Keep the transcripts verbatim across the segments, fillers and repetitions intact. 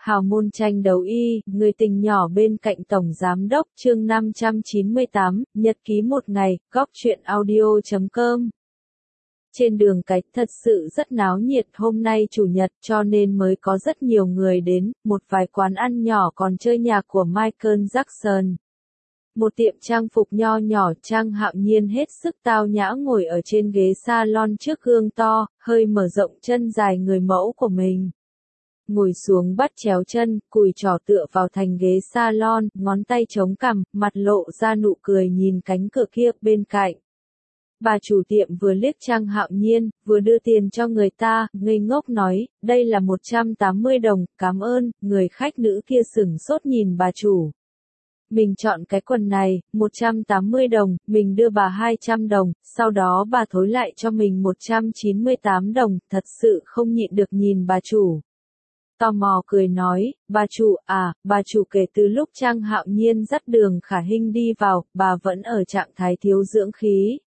Hào môn tranh đấu y, người tình nhỏ bên cạnh Tổng Giám đốc chương năm trăm chín mươi tám, nhật ký một ngày, góc truyện audio chấm com. Trên đường cái thật sự rất náo nhiệt, hôm nay chủ nhật cho nên mới có rất nhiều người đến, một vài quán ăn nhỏ còn chơi nhạc của Michael Jackson. Một tiệm trang phục nho nhỏ, Trang Hạo Nhiên hết sức tao nhã ngồi ở trên ghế salon trước gương to, hơi mở rộng chân dài người mẫu của mình. Ngồi xuống bắt chéo chân, cùi trỏ tựa vào thành ghế salon, ngón tay chống cằm, mặt lộ ra nụ cười nhìn cánh cửa kia bên cạnh. Bà chủ tiệm vừa liếc Trang Hạo Nhiên, vừa đưa tiền cho người ta, ngây ngốc nói, đây là một trăm tám mươi đồng, cảm ơn, người khách nữ kia sửng sốt nhìn bà chủ. Mình chọn cái quần này, một trăm tám mươi đồng, mình đưa bà hai trăm đồng, sau đó bà thối lại cho mình một trăm chín mươi tám đồng, thật sự không nhịn được nhìn bà chủ. Tò mò cười nói, bà chủ, à, bà chủ kể từ lúc Trang Hạo Nhiên dắt Đường Khả Hinh đi vào, bà vẫn ở trạng thái thiếu dưỡng khí.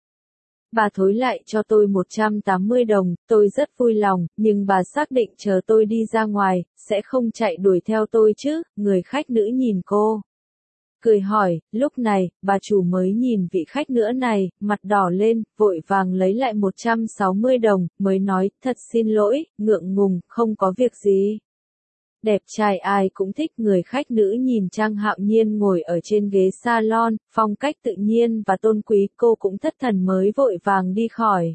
Bà thối lại cho tôi một trăm tám mươi đồng, tôi rất vui lòng, nhưng bà xác định chờ tôi đi ra ngoài, sẽ không chạy đuổi theo tôi chứ, người khách nữ nhìn cô. Cười hỏi, lúc này, bà chủ mới nhìn vị khách nữa này, mặt đỏ lên, vội vàng lấy lại một trăm sáu mươi đồng, mới nói, thật xin lỗi, ngượng ngùng, không có việc gì. Đẹp trai ai cũng thích, người khách nữ nhìn Trang Hạo Nhiên ngồi ở trên ghế salon, phong cách tự nhiên và tôn quý, cô cũng thất thần mới vội vàng đi khỏi.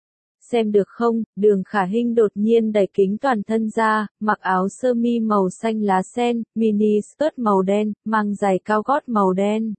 Xem được không, Đường Khả Hinh đột nhiên đẩy kính toàn thân ra, mặc áo sơ mi màu xanh lá sen, mini skirt màu đen, mang giày cao gót màu đen.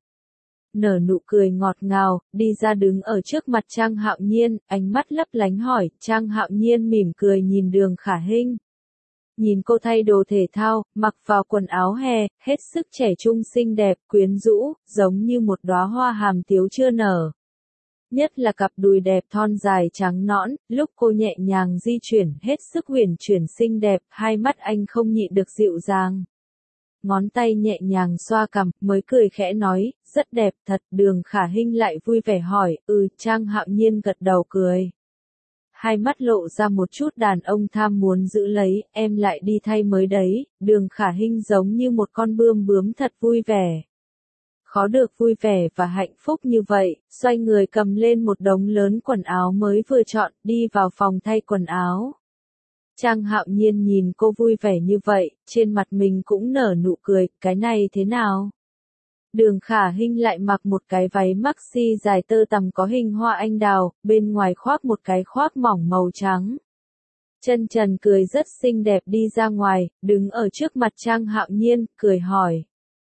Nở nụ cười ngọt ngào, đi ra đứng ở trước mặt Trang Hạo Nhiên, ánh mắt lấp lánh hỏi, Trang Hạo Nhiên mỉm cười nhìn Đường Khả Hinh. Nhìn cô thay đồ thể thao, mặc vào quần áo hè, hết sức trẻ trung xinh đẹp, quyến rũ, giống như một đóa hoa hàm tiếu chưa nở. Nhất là cặp đùi đẹp thon dài trắng nõn, lúc cô nhẹ nhàng di chuyển hết sức huyền chuyển xinh đẹp, hai mắt anh không nhịn được dịu dàng. Ngón tay nhẹ nhàng xoa cằm, mới cười khẽ nói, rất đẹp thật, Đường Khả Hinh lại vui vẻ hỏi, ừ, Trang Hạo Nhiên gật đầu cười. Hai mắt lộ ra một chút đàn ông tham muốn giữ lấy, em lại đi thay mới đấy, Đường Khả Hinh giống như một con bươm bướm thật vui vẻ. Khó được vui vẻ và hạnh phúc như vậy, xoay người cầm lên một đống lớn quần áo mới vừa chọn, đi vào phòng thay quần áo. Trang Hạo Nhiên nhìn cô vui vẻ như vậy, trên mặt mình cũng nở nụ cười, cái này thế nào? Đường Khả Hinh lại mặc một cái váy maxi dài tơ tằm có hình hoa anh đào, bên ngoài khoác một cái khoác mỏng màu trắng. Chân trần cười rất xinh đẹp đi ra ngoài, đứng ở trước mặt Trang Hạo Nhiên, cười hỏi.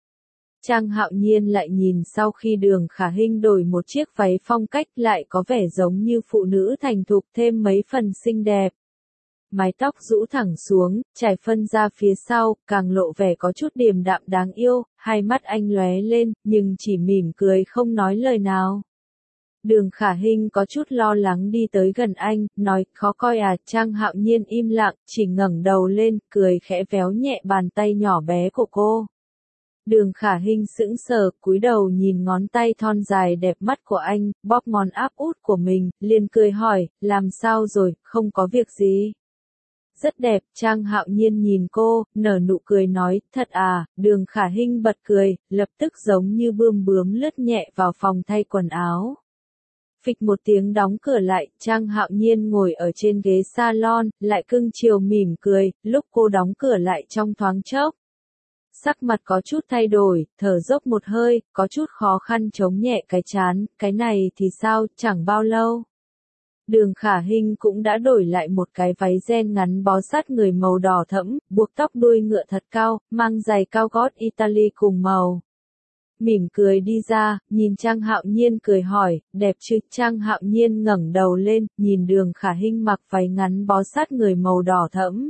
Trang Hạo Nhiên lại nhìn sau khi Đường Khả Hinh đổi một chiếc váy phong cách lại có vẻ giống như phụ nữ thành thục thêm mấy phần xinh đẹp. Mái tóc rũ thẳng xuống, trải phân ra phía sau, càng lộ vẻ có chút điềm đạm đáng yêu, hai mắt anh lóe lên, nhưng chỉ mỉm cười không nói lời nào. Đường Khả Hinh có chút lo lắng đi tới gần anh, nói, khó coi à, Trang Hạo Nhiên im lặng, chỉ ngẩng đầu lên, cười khẽ véo nhẹ bàn tay nhỏ bé của cô. Đường Khả Hinh sững sờ, cúi đầu nhìn ngón tay thon dài đẹp mắt của anh, bóp ngón áp út của mình, liền cười hỏi, làm sao rồi, không có việc gì. Rất đẹp, Trang Hạo Nhiên nhìn cô, nở nụ cười nói, thật à, Đường Khả Hinh bật cười, lập tức giống như bươm bướm lướt nhẹ vào phòng thay quần áo. Phịch một tiếng đóng cửa lại, Trang Hạo Nhiên ngồi ở trên ghế salon, lại cưng chiều mỉm cười, lúc cô đóng cửa lại trong thoáng chốc. Sắc mặt có chút thay đổi, thở dốc một hơi, có chút khó khăn chống nhẹ cái trán, cái này thì sao, chẳng bao lâu. Đường Khả Hinh cũng đã đổi lại một cái váy ren ngắn bó sát người màu đỏ thẫm, buộc tóc đuôi ngựa thật cao, mang giày cao gót Italy cùng màu. Mỉm cười đi ra, nhìn Trang Hạo Nhiên cười hỏi, đẹp chứ? Trang Hạo Nhiên ngẩng đầu lên, nhìn Đường Khả Hinh mặc váy ngắn bó sát người màu đỏ thẫm.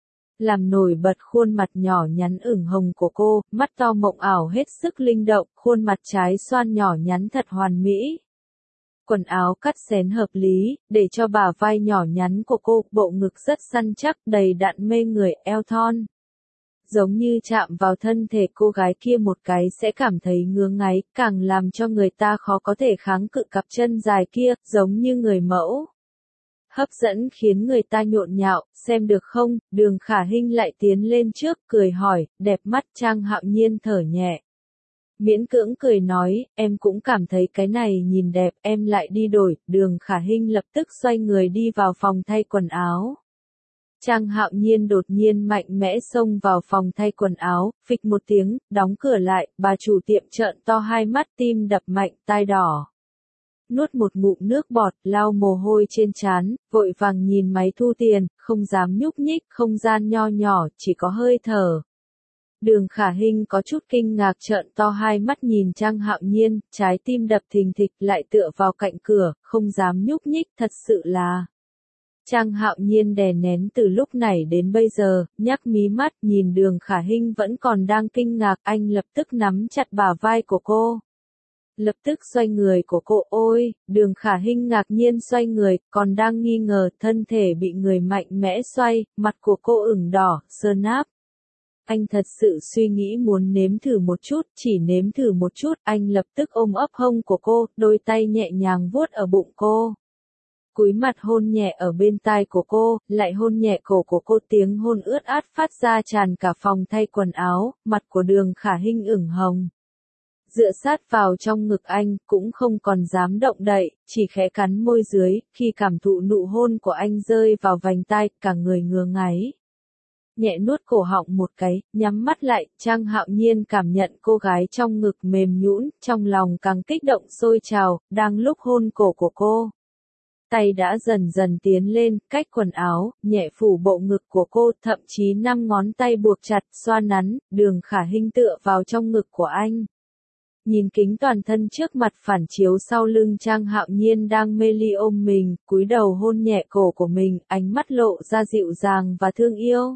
Làm nổi bật khuôn mặt nhỏ nhắn ửng hồng của cô, mắt to mộng ảo hết sức linh động, khuôn mặt trái xoan nhỏ nhắn thật hoàn mỹ. Quần áo cắt xén hợp lý, để cho bả vai nhỏ nhắn của cô, bộ ngực rất săn chắc, đầy đặn mê người, eo thon. Giống như chạm vào thân thể cô gái kia một cái sẽ cảm thấy ngứa ngáy, càng làm cho người ta khó có thể kháng cự cặp chân dài kia, giống như người mẫu. hấp dẫn khiến người ta nhộn nhạo, xem được không, Đường Khả Hinh lại tiến lên trước, cười hỏi, đẹp mắt. Trang Hạo Nhiên thở nhẹ. Miễn cưỡng cười nói, em cũng cảm thấy cái này nhìn đẹp, em lại đi đổi. Đường Khả Hinh lập tức xoay người đi vào phòng thay quần áo. Trang Hạo Nhiên đột nhiên mạnh mẽ xông vào phòng thay quần áo, phịch một tiếng, đóng cửa lại, bà chủ tiệm trợn to hai mắt, tim đập mạnh, tai đỏ. Nuốt một ngụm nước bọt, lau mồ hôi trên trán, vội vàng nhìn máy thu tiền, không dám nhúc nhích, không gian nho nhỏ, chỉ có hơi thở. Đường Khả Hinh có chút kinh ngạc trợn to hai mắt nhìn Trang Hạo Nhiên, trái tim đập thình thịch lại tựa vào cạnh cửa, không dám nhúc nhích, thật sự là... Trang Hạo Nhiên đè nén từ lúc này đến bây giờ, nhắc mí mắt, nhìn Đường Khả Hinh vẫn còn đang kinh ngạc, anh lập tức nắm chặt bả vai của cô. Lập tức xoay người của cô, ôi, Đường Khả Hinh ngạc nhiên xoay người, còn đang nghi ngờ, thân thể bị người mạnh mẽ xoay, mặt của cô ửng đỏ, sờn áp. Anh thật sự suy nghĩ muốn nếm thử một chút, chỉ nếm thử một chút, anh lập tức ôm ấp hông của cô, đôi tay nhẹ nhàng vuốt ở bụng cô. Cúi mặt hôn nhẹ ở bên tai của cô, lại hôn nhẹ cổ của cô, tiếng hôn ướt át phát ra tràn cả phòng thay quần áo, mặt của Đường Khả Hinh ửng hồng. Dựa sát vào trong ngực anh, cũng không còn dám động đậy, chỉ khẽ cắn môi dưới, khi cảm thụ nụ hôn của anh rơi vào vành tai, cả người ngứa ngáy. Nhẹ nuốt cổ họng một cái, nhắm mắt lại, Trang Hạo Nhiên cảm nhận cô gái trong ngực mềm nhũn, trong lòng càng kích động sôi trào, đang lúc hôn cổ của cô. Tay đã dần dần tiến lên, cách quần áo, nhẹ phủ bộ ngực của cô, thậm chí năm ngón tay buộc chặt, xoa nắn, Đường Khả Hinh tựa vào trong ngực của anh. Nhìn kính toàn thân trước mặt phản chiếu sau lưng Trang Hạo Nhiên đang mê ly ôm mình, cúi đầu hôn nhẹ cổ của mình, ánh mắt lộ ra dịu dàng và thương yêu.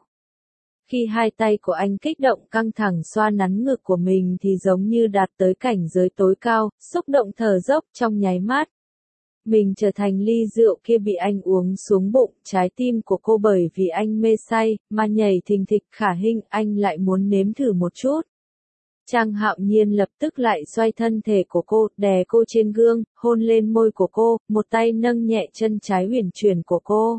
Khi hai tay của anh kích động căng thẳng xoa nắn ngực của mình thì giống như đạt tới cảnh giới tối cao, xúc động thở dốc trong nháy mắt. Mình trở thành ly rượu kia bị anh uống xuống bụng, trái tim của cô bởi vì anh mê say, mà nhảy thình thịch. Khả Hinh, anh lại muốn nếm thử một chút. Trang Hạo Nhiên lập tức lại xoay thân thể của cô, đè cô trên gương, hôn lên môi của cô, một tay nâng nhẹ chân trái uyển chuyển của cô.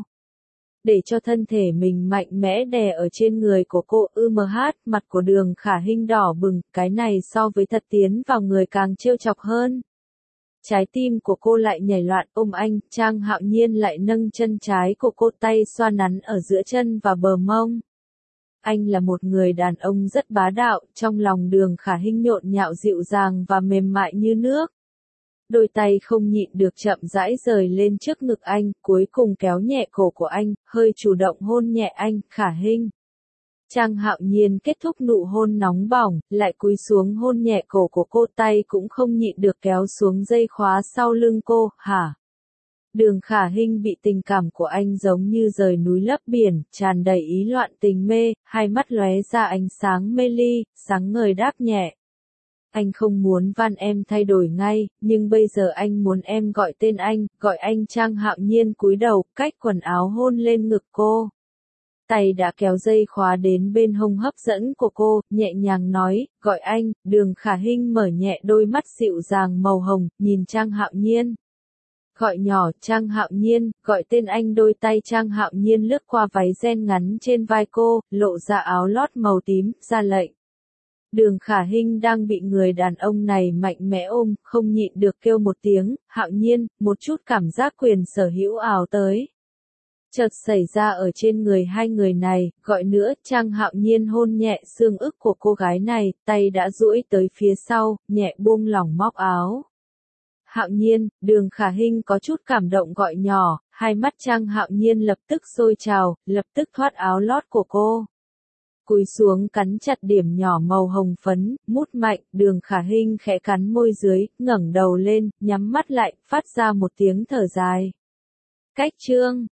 Để cho thân thể mình mạnh mẽ đè ở trên người của cô, ừm hát, mặt của Đường Khả Hinh đỏ bừng, cái này so với thật tiến vào người càng trêu chọc hơn. Trái tim của cô lại nhảy loạn, ôm anh, Trang Hạo Nhiên lại nâng chân trái của cô, tay xoa nắn ở giữa chân và bờ mông. Anh là một người đàn ông rất bá đạo, trong lòng Đường Khả Hinh nhộn nhạo dịu dàng và mềm mại như nước. Đôi tay không nhịn được chậm rãi rời lên trước ngực anh, cuối cùng kéo nhẹ cổ của anh, hơi chủ động hôn nhẹ anh. Khả Hinh. Trang Hạo Nhiên kết thúc nụ hôn nóng bỏng, lại cúi xuống hôn nhẹ cổ của cô, tay cũng không nhịn được kéo xuống dây khóa sau lưng cô. Hả? Đường Khả Hinh bị tình cảm của anh giống như rời núi lấp biển, tràn đầy ý loạn tình mê, hai mắt lóe ra ánh sáng mê ly, sáng ngời đáp nhẹ. Anh không muốn van em thay đổi ngay, nhưng bây giờ anh muốn em gọi tên anh, gọi anh. Trang Hạo Nhiên cúi đầu, cách quần áo hôn lên ngực cô. Tay đã kéo dây khóa đến bên hông hấp dẫn của cô, nhẹ nhàng nói, gọi anh. Đường Khả Hinh mở nhẹ đôi mắt dịu dàng màu hồng, nhìn Trang Hạo Nhiên. Gọi nhỏ, Trang Hạo Nhiên, gọi tên anh. Đôi tay Trang Hạo Nhiên lướt qua váy ren ngắn trên vai cô, lộ ra áo lót màu tím, ra lệnh. Đường Khả Hinh đang bị người đàn ông này mạnh mẽ ôm, không nhịn được kêu một tiếng, Hạo Nhiên, một chút cảm giác quyền sở hữu ảo tới. Chợt xảy ra ở trên người hai người này, gọi nữa, Trang Hạo Nhiên hôn nhẹ xương ức của cô gái này, tay đã duỗi tới phía sau, nhẹ buông lỏng móc áo. Hạo Nhiên, Đường Khả Hinh có chút cảm động gọi nhỏ, hai mắt Trang Hạo Nhiên lập tức sôi trào, lập tức thoát áo lót của cô. Cúi xuống cắn chặt điểm nhỏ màu hồng phấn, mút mạnh, Đường Khả Hinh khẽ cắn môi dưới, ngẩng đầu lên, nhắm mắt lại, phát ra một tiếng thở dài. Cách chương